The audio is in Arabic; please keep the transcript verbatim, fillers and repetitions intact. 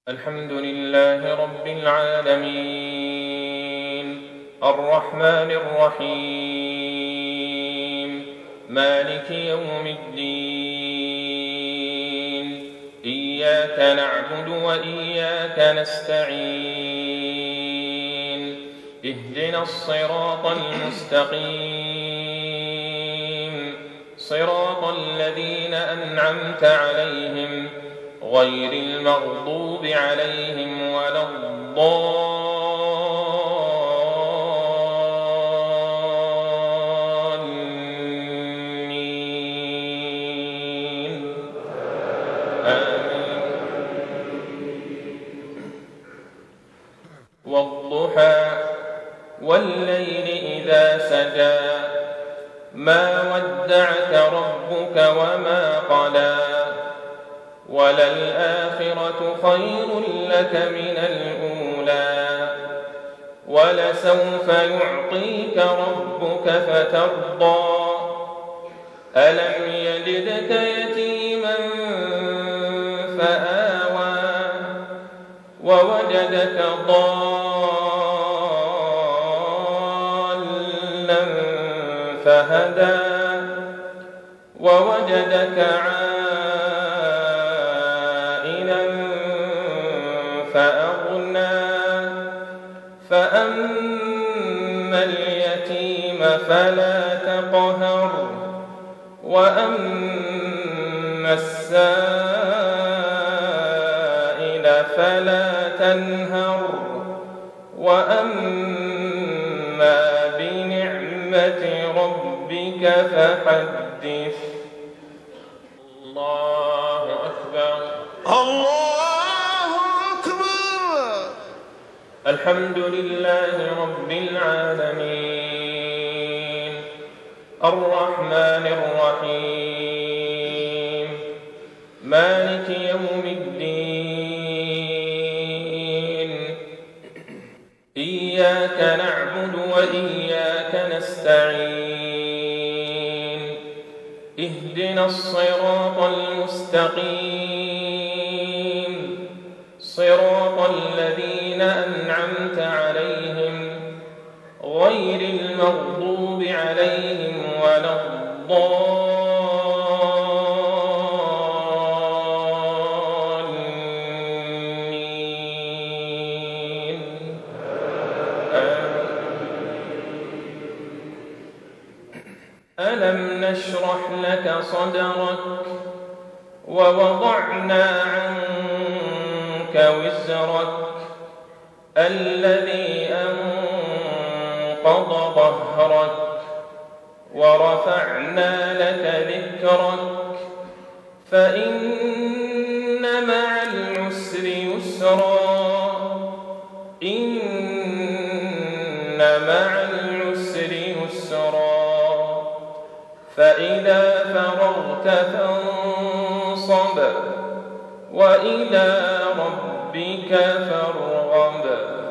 الحمد لله رب العالمين الرحمن الرحيم مالك يوم الدين إياك نعبد وإياك نستعين اهدنا الصراط المستقيم صراط الذين أنعمت عليهم غير المغضوب عليهم ولا الضالين آمين. والضحى والليل إذا سجى ما ودعك ربك وما قلى وللآخرة خير لك من الأولى ولسوف يعطيك ربك فترضى ألم يجدك يتيما فآوى ووجدك ضالا فهدى ووجدك عائلا فأغنى فأما اليتيم فلا تقهر وأما السائل فلا تنهر وأما بنعمة ربك فحدث. الله أكبر. الله أكبر. الحمد لله رب العالمين الرحمن الرحيم مالك يوم الدين إياك نعبد وإياك نستعين اهدنا الصراط المستقيم صراط الذين أنعمت عليهم غير المغضوب عليهم ولا الضالين ألم نشرح لك صدرك ووضعنا عنك وزرك الذي أنقض ظهرك ورفعنا لك ذكرك فإن مع العسر يسرا إن مع العسر يسرا فإذا فرغت فانصب وإلى ربك فارغب.